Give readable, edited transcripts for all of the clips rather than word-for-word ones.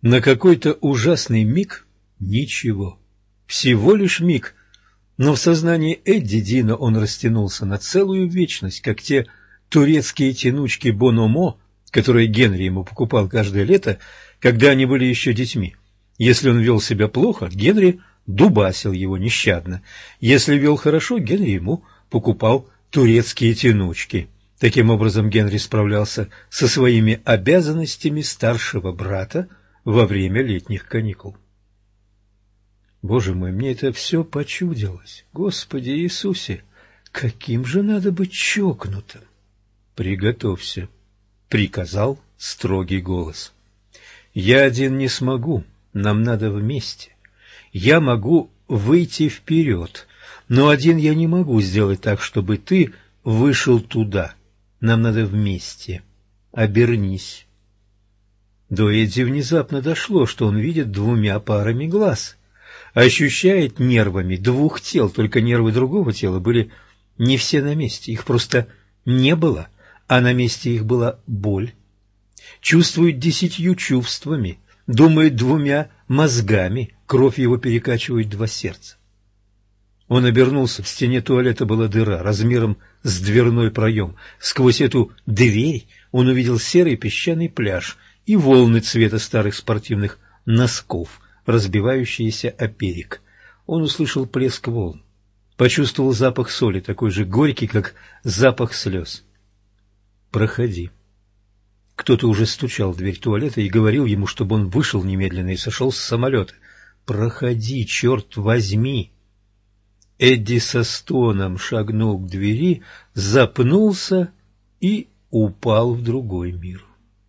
На какой-то ужасный миг ничего. Всего лишь миг. Но в сознании Эдди Дина он растянулся на целую вечность, как те турецкие тянучки Бономо, которые Генри ему покупал каждое лето, когда они были еще детьми. Если он вел себя плохо, Генри дубасил его нещадно. Если вел хорошо, Генри ему покупал турецкие тянучки. Таким образом, Генри справлялся со своими обязанностями старшего брата во время летних каникул. Боже мой, мне это все почудилось. Господи Иисусе, каким же надо быть чокнутым! Приготовься, приказал строгий голос. Я один не смогу, нам надо вместе. Я могу выйти вперед, но один я не могу сделать так, чтобы ты вышел туда. Нам надо вместе. Обернись. До Эдди внезапно дошло, что он видит двумя парами глаз. Ощущает нервами двух тел, только нервы другого тела были не все на месте, их просто не было, а на месте их была боль. Чувствует 10 чувствами, думает 2 мозгами, кровь его перекачивает 2 сердца. Он обернулся, в стене туалета была дыра, размером с дверной проем. Сквозь эту дверь он увидел серый песчаный пляж и волны цвета старых спортивных носков, разбивающиеся о берег. Он услышал плеск волн, почувствовал запах соли, такой же горький, как запах слез. «Проходи». Кто-то уже стучал в дверь туалета и говорил ему, чтобы он вышел немедленно и сошел с самолета. «Проходи, черт возьми!» Эдди со стоном шагнул к двери, запнулся и упал в другой мир.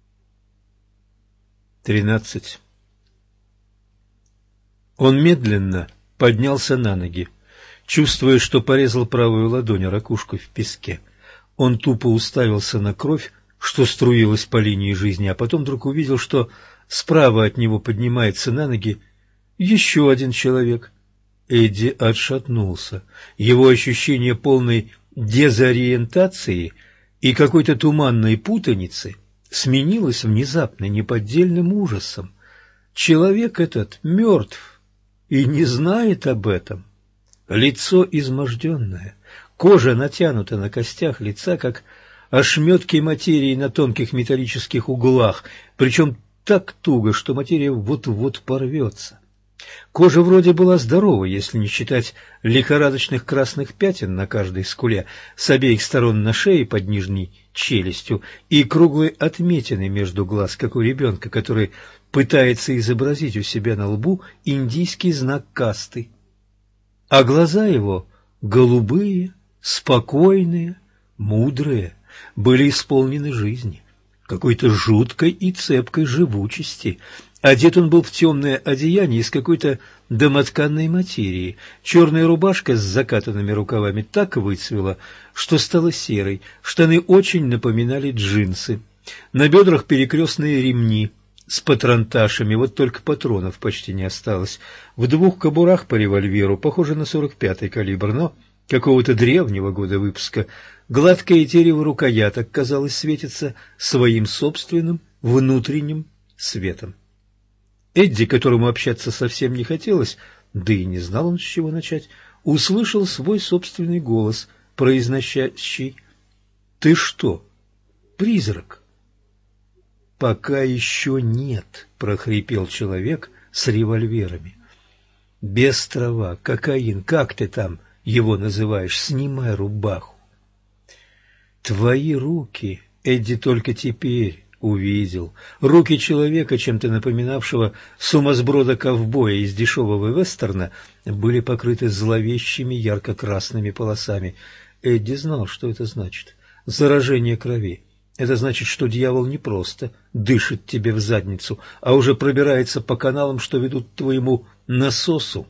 13. Он медленно поднялся на ноги, чувствуя, что порезал правую ладонь о ракушку в песке. Он тупо уставился на кровь, что струилась по линии жизни, а потом вдруг увидел, что справа от него поднимается на ноги еще один человек. Эдди отшатнулся. Его ощущение полной дезориентации и какой-то туманной путаницы сменилось внезапно неподдельным ужасом. Человек этот мертв и не знает об этом. Лицо изможденное, кожа натянута на костях лица, как ошметки материи на тонких металлических углах, причем так туго, что материя вот-вот порвется. Кожа вроде была здорова, если не считать лихорадочных красных пятен на каждой скуле, с обеих сторон на шее под нижней челюстью и круглой отметины между глаз, как у ребенка, который пытается изобразить у себя на лбу индийский знак касты. А глаза его голубые, спокойные, мудрые, были исполнены жизни, какой-то жуткой и цепкой живучести. Одет он был в темное одеяние из какой-то домотканной материи. Черная рубашка с закатанными рукавами так выцвела, что стала серой. Штаны очень напоминали джинсы. На бедрах перекрестные ремни с патронташами, вот только патронов почти не осталось. В 2 кобурах по револьверу, похоже на 45-й калибр, но какого-то древнего года выпуска. Гладкое дерево рукояток, казалось, светится своим собственным внутренним светом. Эдди, которому общаться совсем не хотелось, да и не знал он, с чего начать, услышал свой собственный голос, произносящий: «Ты что, призрак?» «Пока еще нет», — прохрипел человек с револьверами. «Без трава, кокаин, как ты там его называешь? Снимай рубаху». «Твои руки», — Эдди только теперь увидел, руки человека, чем-то напоминавшего сумасброда-ковбоя из дешевого вестерна, были покрыты зловещими ярко-красными полосами. Эдди знал, что это значит. Заражение крови. Это значит, что дьявол не просто дышит тебе в задницу, а уже пробирается по каналам, что ведут к твоему насосу.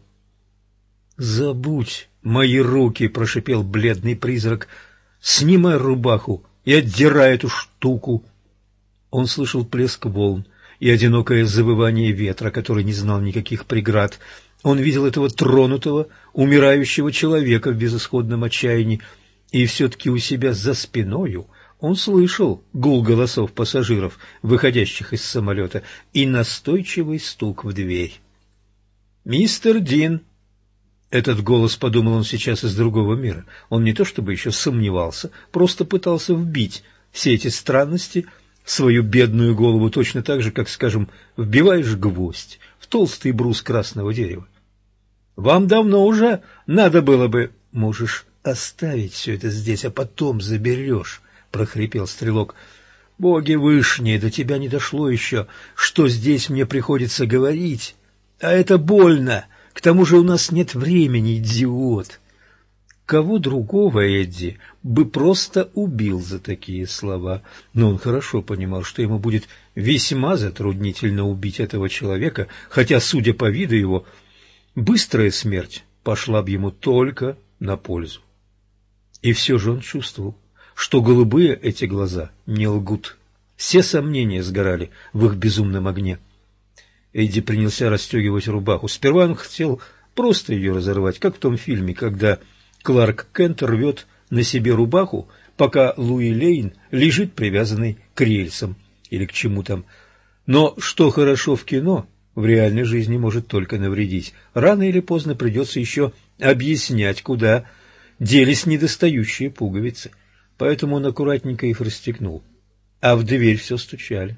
«Забудь мои руки!» — прошипел бледный призрак. «Снимай рубаху и отдирай эту штуку!» Он слышал плеск волн и одинокое завывание ветра, который не знал никаких преград. Он видел этого тронутого, умирающего человека в безысходном отчаянии, и все-таки у себя за спиною Он слышал гул голосов пассажиров, выходящих из самолета, и настойчивый стук в дверь. «Мистер Дин!» Этот голос, подумал он, сейчас из другого мира. Он не то чтобы еще сомневался, просто пытался вбить все эти странности в свою бедную голову точно так же, как, скажем, вбиваешь гвоздь в толстый брус красного дерева. «Вам давно уже надо было бы...» «Можешь оставить все это здесь, а потом заберешь», — прохрипел стрелок. «Боги вышние, до тебя не дошло еще, что здесь мне приходится говорить. А это больно. К тому же у нас нет времени, идиот». Кого другого Эдди бы просто убил за такие слова, но он хорошо понимал, что ему будет весьма затруднительно убить этого человека, хотя, судя по виду его, быстрая смерть пошла бы ему только на пользу. И все же он чувствовал, что голубые эти глаза не лгут. Все сомнения сгорали в их безумном огне. Эдди принялся расстегивать рубаху. Сперва он хотел просто ее разорвать, как в том фильме, когда Кларк Кент рвет на себе рубаху, пока Луи Лейн лежит привязанный к рельсам или к чему там. Но что хорошо в кино, в реальной жизни может только навредить. Рано или поздно придется еще объяснять, куда делись недостающие пуговицы. Поэтому он аккуратненько их расстегнул. А в дверь все стучали.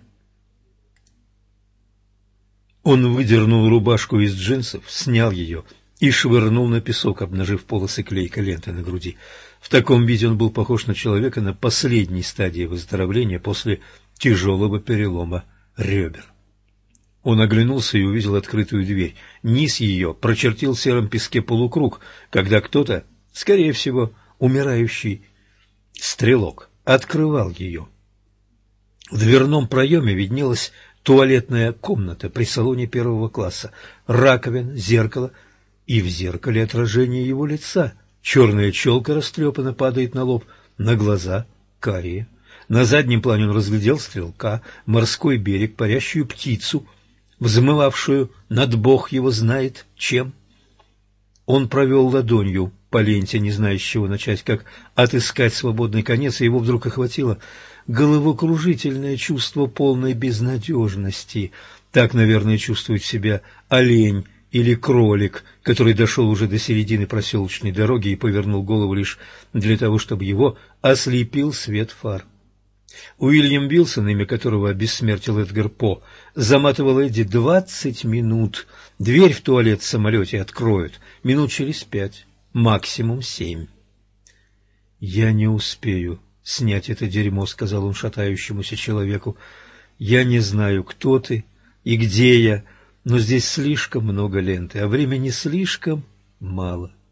Он выдернул рубашку из джинсов, снял ее и швырнул на песок, обнажив полосы клейкой ленты на груди. В таком виде он был похож на человека на последней стадии выздоровления после тяжелого перелома ребер. Он оглянулся и увидел открытую дверь. Низ ее прочертил в сером песке полукруг, когда кто-то, скорее всего, умирающий стрелок, открывал ее. В дверном проеме виднелась туалетная комната при салоне первого класса, раковина, зеркало, и в зеркале отражение его лица. Черная челка растрепанно падает на лоб, на глаза карие. На заднем плане он разглядел стрелка, морской берег, парящую птицу, взмывавшую над бог его знает чем. Он провел ладонью по ленте, не зная, с чего начать, как отыскать свободный конец, и его вдруг охватило головокружительное чувство полной безнадежности. Так, наверное, чувствует себя олень или кролик, который дошел уже до середины проселочной дороги и повернул голову лишь для того, чтобы его ослепил свет фар. Уильям Вилсон, имя которого обессмертил Эдгар По, заматывал Эдди 20 минут. Дверь в туалет в самолете откроют минут через 5, максимум 7. «Я не успею снять это дерьмо», — сказал он шатающемуся человеку. «Я не знаю, кто ты и где я, но здесь слишком много ленты, а времени слишком мало».